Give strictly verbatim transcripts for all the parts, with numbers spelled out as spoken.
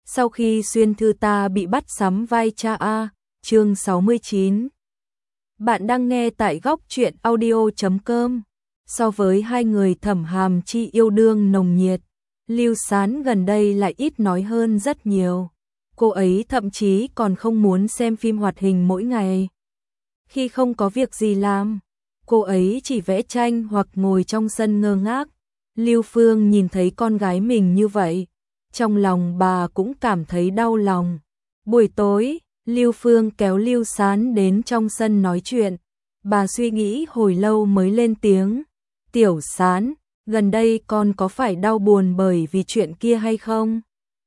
Sau khi xuyên thư ta bị bắt sắm vai cha A, chương sáu mươi chín. Bạn đang nghe tại góc truyện audio chấm com. So với hai người Thẩm Hàm Chi yêu đương nồng nhiệt, Lưu Sán gần đây lại ít nói hơn rất nhiều. Cô ấy thậm chí còn không muốn xem phim hoạt hình mỗi ngày. Khi không có việc gì làm, cô ấy chỉ vẽ tranh hoặc ngồi trong sân ngơ ngác. Lưu Phương nhìn thấy con gái mình như vậy, trong lòng bà cũng cảm thấy đau lòng. Buổi tối, Lưu Phương kéo Lưu Sán đến trong sân nói chuyện. Bà suy nghĩ hồi lâu mới lên tiếng. Tiểu Sán, gần đây con có phải đau buồn bởi vì chuyện kia hay không?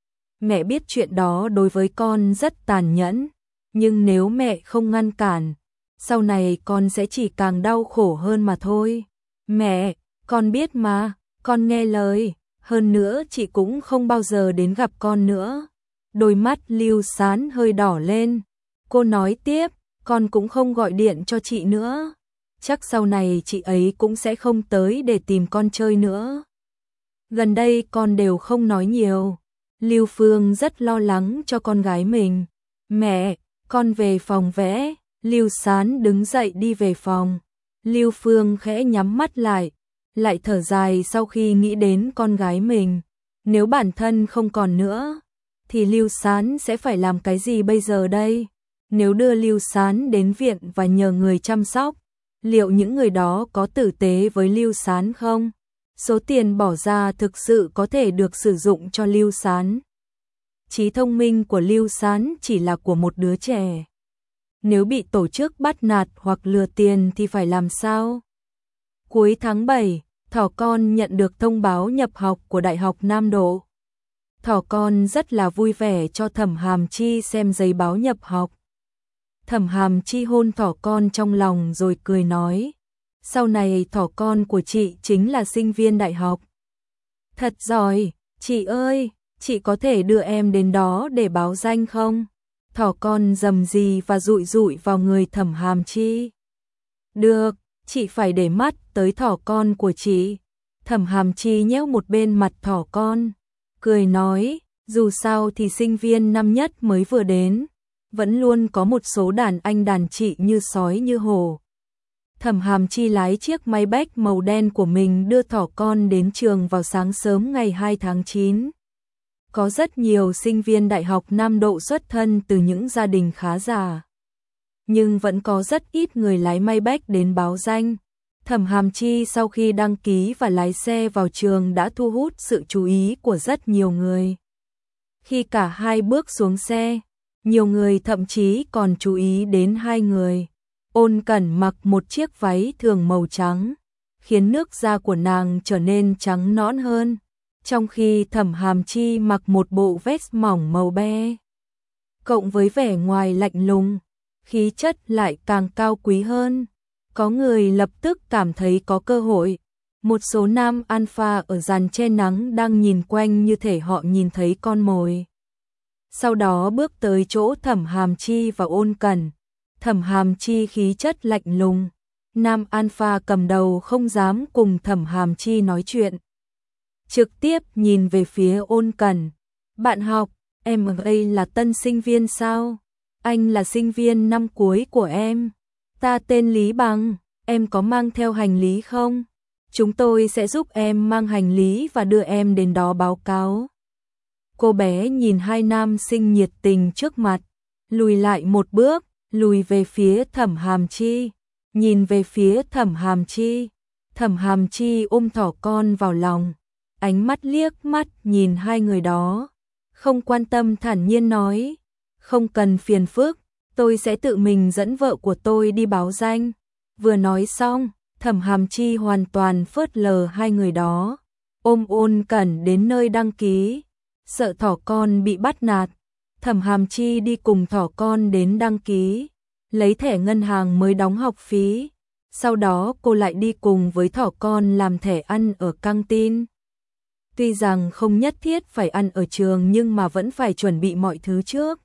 Mẹ biết chuyện đó đối với con rất tàn nhẫn, nhưng nếu mẹ không ngăn cản, sau này con sẽ chỉ càng đau khổ hơn mà thôi. Mẹ, con biết mà, con nghe lời, hơn nữa chị cũng không bao giờ đến gặp con nữa. Đôi mắt Lưu Sán hơi đỏ lên. Cô nói tiếp, con cũng không gọi điện cho chị nữa. Chắc sau này chị ấy cũng sẽ không tới để tìm con chơi nữa. Gần đây con đều không nói nhiều. Lưu Phương rất lo lắng cho con gái mình. Mẹ, con về phòng vẽ. Lưu Sán đứng dậy đi về phòng. Lưu Phương khẽ nhắm mắt lại, lại thở dài sau khi nghĩ đến con gái mình. Nếu bản thân không còn nữa, thì Lưu Sán sẽ phải làm cái gì bây giờ đây? Nếu đưa Lưu Sán đến viện và nhờ người chăm sóc, liệu những người đó có tử tế với Lưu Sán không? Số tiền bỏ ra thực sự có thể được sử dụng cho Lưu Sán. Trí thông minh của Lưu Sán chỉ là của một đứa trẻ. Nếu bị tổ chức bắt nạt hoặc lừa tiền thì phải làm sao? Cuối tháng bảy, Thỏ Con nhận được thông báo nhập học của Đại học Nam Độ. Thỏ Con rất là vui vẻ cho Thẩm Hàm Chi xem giấy báo nhập học. Thẩm Hàm Chi hôn Thỏ Con trong lòng rồi cười nói, sau này Thỏ Con của chị chính là sinh viên đại học. Thật giỏi, chị ơi, chị có thể đưa em đến đó để báo danh không? Thỏ Con rầm rì và dụi dụi vào người Thẩm Hàm Chi. Được, chị phải để mắt tới Thỏ Con của chị. Thẩm Hàm Chi nhéo một bên mặt Thỏ Con, cười nói, dù sao thì sinh viên năm nhất mới vừa đến, vẫn luôn có một số đàn anh đàn chị như sói như hổ. Thẩm Hàm Chi lái chiếc máy bách màu đen của mình đưa Thỏ Con đến trường vào sáng sớm ngày hai tháng chín. Có rất nhiều sinh viên Đại học Nam Độ xuất thân từ những gia đình khá giả, nhưng vẫn có rất ít người lái máy bách đến báo danh. Thẩm Hàm Chi sau khi đăng ký và lái xe vào trường đã thu hút sự chú ý của rất nhiều người. Khi cả hai bước xuống xe, nhiều người thậm chí còn chú ý đến hai người. Ôn Cẩn mặc một chiếc váy thường màu trắng, khiến nước da của nàng trở nên trắng nõn hơn, trong khi Thẩm Hàm Chi mặc một bộ vest mỏng màu be. Cộng với vẻ ngoài lạnh lùng, khí chất lại càng cao quý hơn. Có người lập tức cảm thấy có cơ hội. Một số nam alpha ở dàn che nắng đang nhìn quanh như thể họ nhìn thấy con mồi. Sau đó bước tới chỗ Thẩm Hàm Chi và Ôn Cẩn. Thẩm Hàm Chi khí chất lạnh lùng. Nam alpha cầm đầu không dám cùng Thẩm Hàm Chi nói chuyện, trực tiếp nhìn về phía Ôn Cẩn. Bạn học, em ở đây là tân sinh viên sao? Anh là sinh viên năm cuối của em. Ta tên Lý Bằng, em có mang theo hành lý không? Chúng tôi sẽ giúp em mang hành lý và đưa em đến đó báo cáo. Cô bé nhìn hai nam sinh nhiệt tình trước mặt, lùi lại một bước, lùi về phía Thẩm Hàm Chi, nhìn về phía Thẩm Hàm Chi. Thẩm Hàm Chi ôm Thỏ Con vào lòng, ánh mắt liếc mắt nhìn hai người đó, không quan tâm thản nhiên nói, không cần phiền phức, tôi sẽ tự mình dẫn vợ của tôi đi báo danh. Vừa nói xong, Thẩm Hàm Chi hoàn toàn phớt lờ hai người đó, ôm Ôn Cẩn đến nơi đăng ký. Sợ Thỏ Con bị bắt nạt, Thẩm Hàm Chi đi cùng Thỏ Con đến đăng ký, lấy thẻ ngân hàng mới đóng học phí. Sau đó cô lại đi cùng với Thỏ Con làm thẻ ăn ở căng tin. Tuy rằng không nhất thiết phải ăn ở trường nhưng mà vẫn phải chuẩn bị mọi thứ trước.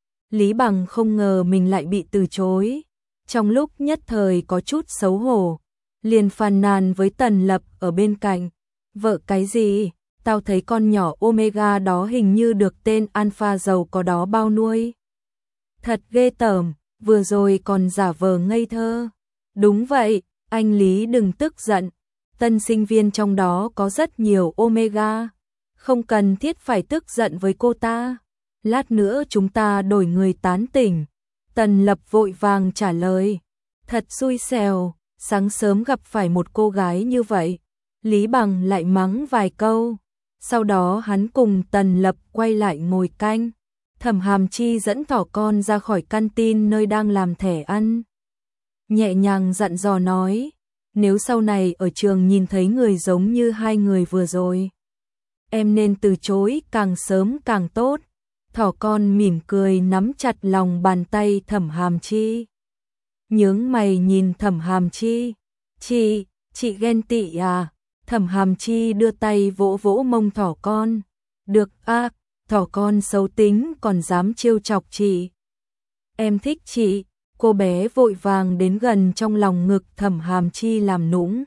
Lý Bằng không ngờ mình lại bị từ chối. Trong lúc nhất thời có chút xấu hổ, liền phàn nàn với Tần Lập ở bên cạnh. Vợ cái gì? tao thấy con nhỏ Omega đó hình như được tên Alpha giàu có đó bao nuôi. Thật ghê tởm, vừa rồi còn giả vờ ngây thơ. Đúng vậy, anh Lý đừng tức giận. Tân sinh viên trong đó có rất nhiều Omega. Không cần thiết phải tức giận với cô ta. Lát nữa chúng ta đổi người tán tỉnh. Tần Lập vội vàng trả lời. Thật xui xẻo, sáng sớm gặp phải một cô gái như vậy. Lý Bằng lại mắng vài câu. Sau đó hắn cùng Tần Lập quay lại ngồi canh. Thẩm Hàm Chi dẫn thỏ con ra khỏi canteen nơi đang làm thẻ ăn. Nhẹ nhàng dặn dò nói, nếu sau này ở trường nhìn thấy người giống như hai người vừa rồi, em nên từ chối càng sớm càng tốt. Thỏ con mỉm cười nắm chặt lòng bàn tay Thẩm Hàm Chi. Nhướng mày nhìn Thẩm Hàm Chi. Chị, chị ghen tị à? Thẩm Hàm Chi đưa tay vỗ vỗ mông thỏ con. Được a, thỏ con xấu tính còn dám trêu chọc chị. Em thích chị. Cô bé vội vàng đến gần trong lòng ngực Thẩm Hàm Chi làm nũng.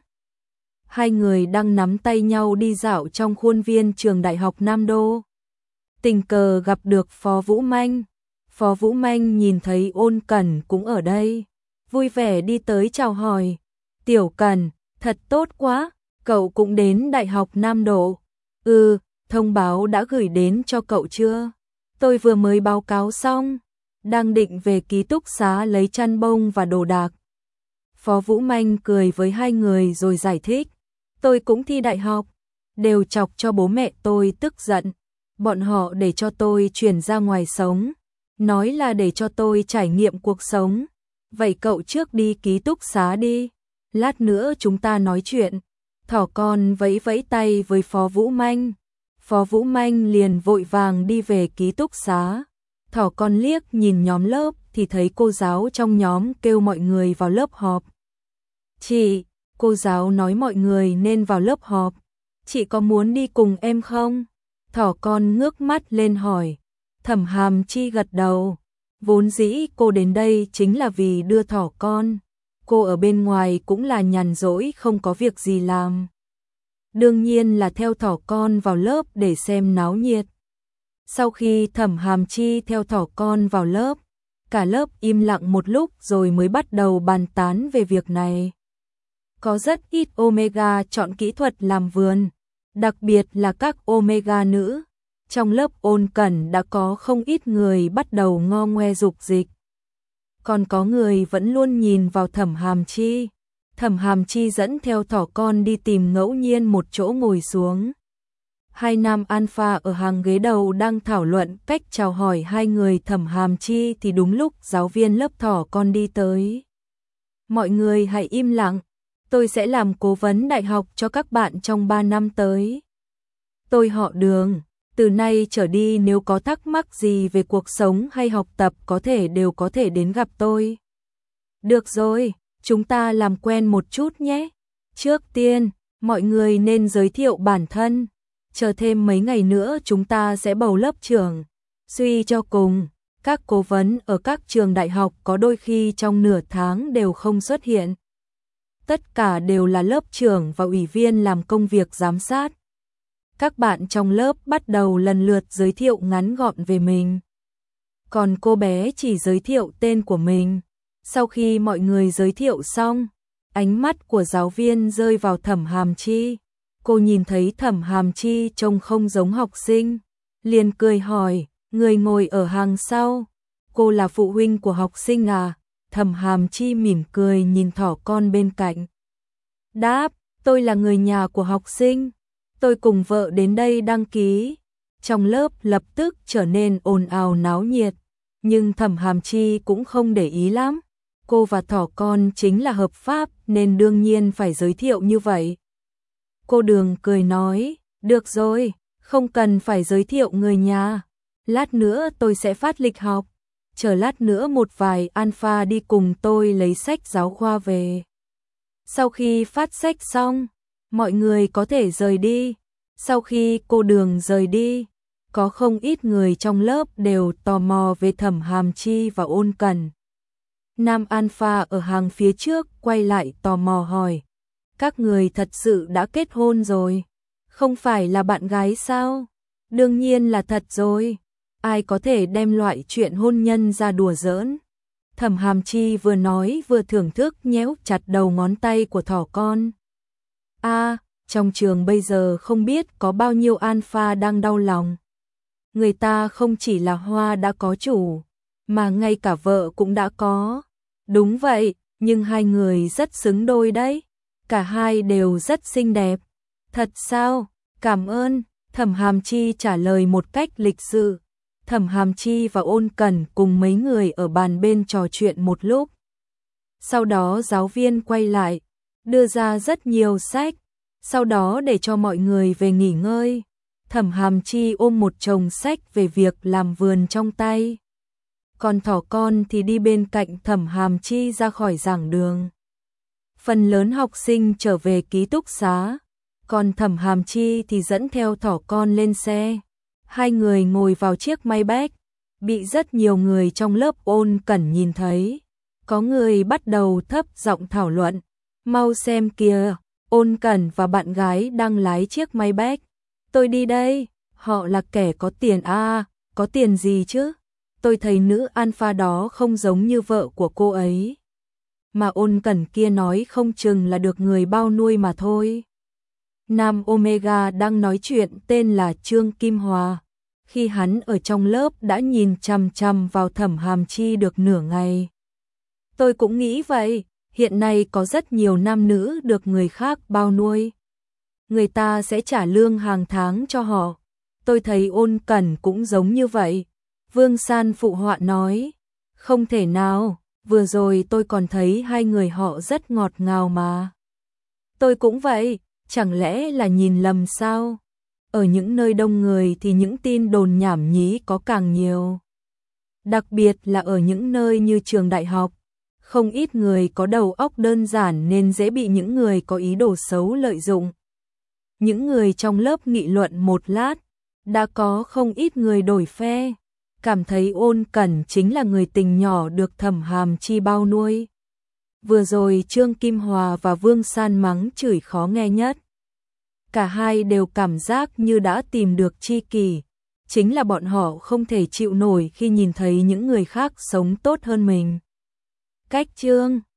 Hai người đang nắm tay nhau đi dạo trong khuôn viên trường đại học Nam Đô. Tình cờ gặp được Phó Vũ Manh. Phó Vũ Manh nhìn thấy Ôn Cẩn cũng ở đây, vui vẻ đi tới chào hỏi. Tiểu Cẩn, thật tốt quá, cậu cũng đến đại học Nam Đô. Ừ, thông báo đã gửi đến cho cậu chưa? Tôi vừa mới báo cáo xong, đang định về ký túc xá lấy chăn bông và đồ đạc. Phó Vũ Manh cười với hai người rồi giải thích. Tôi cũng thi đại học, đều chọc cho bố mẹ tôi tức giận. Bọn họ để cho tôi chuyển ra ngoài sống, nói là để cho tôi trải nghiệm cuộc sống. Vậy cậu trước đi ký túc xá đi, lát nữa chúng ta nói chuyện. Thỏ con vẫy vẫy tay với Phó Vũ Manh. Phó Vũ Manh liền vội vàng đi về ký túc xá. Thỏ con liếc nhìn nhóm lớp thì thấy cô giáo trong nhóm kêu mọi người vào lớp họp. Chị, cô giáo nói mọi người nên vào lớp họp. Chị có muốn đi cùng em không? Thỏ con ngước mắt lên hỏi. Thẩm Hàm Chi gật đầu. Vốn dĩ cô đến đây chính là vì đưa thỏ con. Cô ở bên ngoài cũng là nhàn rỗi không có việc gì làm. Đương nhiên là theo thỏ con vào lớp để xem náo nhiệt. Sau khi Thẩm Hàm Chi theo thỏ con vào lớp, cả lớp im lặng một lúc rồi mới bắt đầu bàn tán về việc này. Có rất ít Omega chọn kỹ thuật làm vườn, đặc biệt là các Omega nữ. Trong lớp Ôn Cẩn đã có không ít người bắt đầu ngo ngoe dục dịch. Còn có người vẫn luôn nhìn vào Thẩm Hàm Chi. Thẩm Hàm Chi dẫn theo thỏ con đi tìm ngẫu nhiên một chỗ ngồi xuống. Hai nam alpha ở hàng ghế đầu đang thảo luận cách chào hỏi hai người Thẩm Hàm Chi thì đúng lúc giáo viên lớp thỏ con đi tới. Mọi người hãy im lặng, tôi sẽ làm cố vấn đại học cho các bạn trong ba năm tới. Tôi họ Đường, từ nay trở đi nếu có thắc mắc gì về cuộc sống hay học tập có thể đều có thể đến gặp tôi. Được rồi, chúng ta làm quen một chút nhé. Trước tiên, mọi người nên giới thiệu bản thân. Chờ thêm mấy ngày nữa chúng ta sẽ bầu lớp trưởng. Suy cho cùng, các cố vấn ở các trường đại học có đôi khi trong nửa tháng đều không xuất hiện. Tất cả đều là lớp trưởng và ủy viên làm công việc giám sát. Các bạn trong lớp bắt đầu lần lượt giới thiệu ngắn gọn về mình. Còn cô bé chỉ giới thiệu tên của mình. Sau khi mọi người giới thiệu xong, ánh mắt của giáo viên rơi vào Thẩm Hàm Chi. Cô nhìn thấy Thẩm Hàm Chi trông không giống học sinh, liền cười hỏi, người ngồi ở hàng sau, cô là phụ huynh của học sinh à? Thẩm Hàm Chi mỉm cười nhìn thỏ con bên cạnh. Đáp, tôi là người nhà của học sinh, tôi cùng vợ đến đây đăng ký. Trong lớp lập tức trở nên ồn ào náo nhiệt, nhưng Thẩm Hàm Chi cũng không để ý lắm. Cô và thỏ con chính là hợp pháp nên đương nhiên phải giới thiệu như vậy. Cô Đường cười nói, được rồi, không cần phải giới thiệu người nhà. Lát nữa tôi sẽ phát lịch học. Chờ lát nữa một vài alpha đi cùng tôi lấy sách giáo khoa về. Sau khi phát sách xong, mọi người có thể rời đi. Sau khi cô Đường rời đi, có không ít người trong lớp đều tò mò về Thẩm Hàm Chi và Ôn Cẩn. Nam alpha ở hàng phía trước quay lại tò mò hỏi, các người thật sự đã kết hôn rồi? Không phải là bạn gái sao? Đương nhiên là thật rồi. Ai có thể đem loại chuyện hôn nhân ra đùa giỡn. Thẩm Hàm Chi vừa nói vừa thưởng thức nhéo chặt đầu ngón tay của thỏ con. A, à, trong trường bây giờ không biết có bao nhiêu alpha đang đau lòng. Người ta không chỉ là hoa đã có chủ, mà ngay cả vợ cũng đã có. Đúng vậy, nhưng hai người rất xứng đôi đấy. Cả hai đều rất xinh đẹp. Thật sao? Cảm ơn. Thẩm Hàm Chi trả lời một cách lịch sự. Thẩm Hàm Chi và Ôn Cẩn cùng mấy người ở bàn bên trò chuyện một lúc. Sau đó giáo viên quay lại, đưa ra rất nhiều sách, sau đó để cho mọi người về nghỉ ngơi. Thẩm Hàm Chi ôm một chồng sách về việc làm vườn trong tay. Còn thỏ con thì đi bên cạnh Thẩm Hàm Chi ra khỏi giảng đường. Phần lớn học sinh trở về ký túc xá, còn Thẩm Hàm Chi thì dẫn theo thỏ con lên xe. Hai người ngồi vào chiếc Maybach, bị rất nhiều người trong lớp Ôn Cẩn nhìn thấy. Có người bắt đầu thấp giọng thảo luận, mau xem kìa, Ôn Cẩn và bạn gái đang lái chiếc Maybach. Tôi đi đây, họ là kẻ có tiền à, có tiền gì chứ? Tôi thấy nữ alpha đó không giống như vợ của cô ấy. Mà Ôn Cẩn kia nói không chừng là được người bao nuôi mà thôi. Nam Omega đang nói chuyện tên là Trương Kim Hòa. Khi hắn ở trong lớp đã nhìn chằm chằm vào Thẩm Hàm Chi được nửa ngày. Tôi cũng nghĩ vậy, hiện nay có rất nhiều nam nữ được người khác bao nuôi. Người ta sẽ trả lương hàng tháng cho họ. Tôi thấy Ôn Cẩn cũng giống như vậy. Vương San phụ họa nói, không thể nào, vừa rồi tôi còn thấy hai người họ rất ngọt ngào mà. Tôi cũng vậy, chẳng lẽ là nhìn lầm sao? Ở những nơi đông người thì những tin đồn nhảm nhí có càng nhiều. Đặc biệt là ở những nơi như trường đại học, không ít người có đầu óc đơn giản nên dễ bị những người có ý đồ xấu lợi dụng. Những người trong lớp nghị luận một lát, đã có không ít người đổi phe, cảm thấy Ôn Cẩn chính là người tình nhỏ được Thẩm Hàm Chi bao nuôi. Vừa rồi Trương Kim Hòa và Vương San mắng chửi khó nghe nhất. Cả hai đều cảm giác như đã tìm được tri kỷ, chính là bọn họ không thể chịu nổi khi nhìn thấy những người khác sống tốt hơn mình. Cách chương